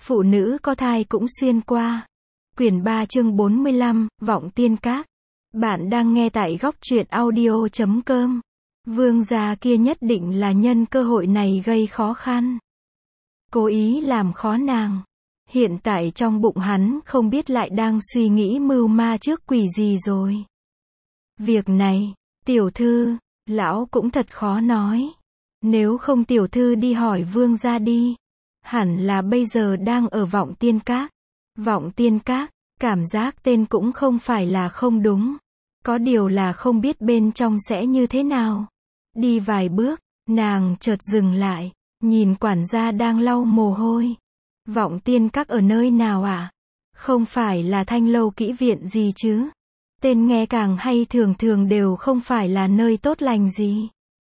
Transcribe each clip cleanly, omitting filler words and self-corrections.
Phụ nữ có thai cũng xuyên qua. Quyển 3 chương 45, Vọng Tiên Các. Bạn đang nghe tại góc truyện audio.com. Vương gia kia nhất định là nhân cơ hội này gây khó khăn. Cố ý làm khó nàng. Hiện tại trong bụng hắn không biết lại đang suy nghĩ mưu ma trước quỷ gì rồi. Việc này, tiểu thư, lão cũng thật khó nói. Nếu không tiểu thư đi hỏi vương gia đi. Hẳn là bây giờ đang ở Vọng Tiên Các. Vọng Tiên Các, cảm giác tên cũng không phải là không đúng. Có điều là không biết bên trong sẽ như thế nào. Đi vài bước, nàng chợt dừng lại, nhìn quản gia đang lau mồ hôi. Vọng Tiên Các ở nơi nào ạ? Không phải là Thanh Lâu Kỹ Viện gì chứ? Tên nghe càng hay, thường thường đều không phải là nơi tốt lành gì.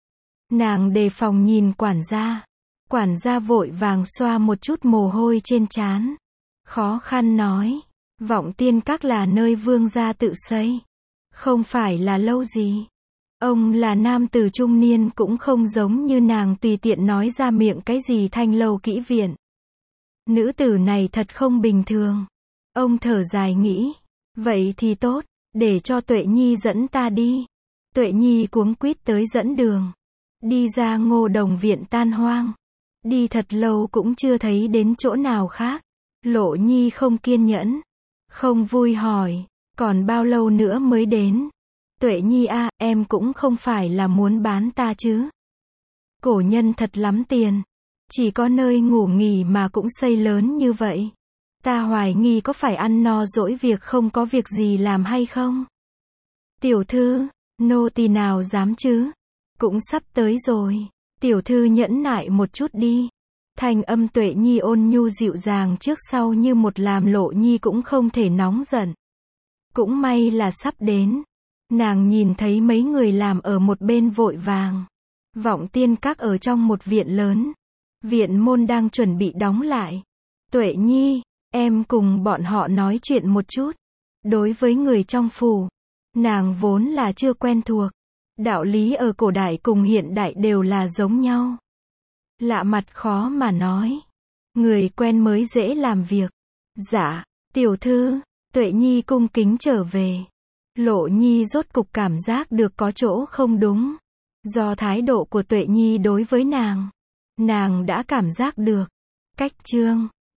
Nàng đề phòng nhìn quản gia. Quản gia vội vàng xoa một chút mồ hôi trên trán. Khó khăn nói, Vọng Tiên Các là nơi vương gia tự xây. Không phải là lâu gì. Ông là nam tử trung niên, cũng không giống như nàng tùy tiện nói ra miệng cái gì Thanh Lâu Kỹ Viện. Nữ tử này thật không bình thường. Ông thở dài nghĩ, vậy thì tốt, để cho Tuệ Nhi dẫn ta đi. Tuệ Nhi cuống quýt tới dẫn đường. Đi ra Ngô Đồng viện tan hoang. Đi thật lâu cũng chưa thấy đến chỗ nào khác. Lộ Nhi không kiên nhẫn, không vui hỏi, còn bao lâu nữa mới đến? Tuệ Nhi a, em cũng không phải là muốn bán ta chứ. Cổ nhân thật lắm tiền. Chỉ có nơi ngủ nghỉ mà cũng xây lớn như vậy. Ta hoài nghi có phải ăn no dỗi việc không có việc gì làm hay không? Tiểu thư, nô tỳ nào dám chứ? Cũng sắp tới rồi. Tiểu thư nhẫn nại một chút đi. Thanh âm Tuệ Nhi ôn nhu dịu dàng trước sau như một, làm Lộ Nhi cũng không thể nóng giận. Cũng may là sắp đến. Nàng nhìn thấy mấy người làm ở một bên vội vàng. Vọng Tiên Các ở trong một viện lớn. Viện môn đang chuẩn bị đóng lại. Tuệ Nhi, em cùng bọn họ nói chuyện một chút. Đối với người trong phủ, nàng vốn là chưa quen thuộc. Đạo lý ở cổ đại cùng hiện đại đều là giống nhau. Lạ mặt khó mà nói. Người quen mới dễ làm việc. Dạ, tiểu thư. Tuệ Nhi cung kính trở về. Lộ Nhi rốt cục cảm giác được có chỗ không đúng. Do thái độ của Tuệ Nhi đối với nàng đã cảm giác được. Cách chương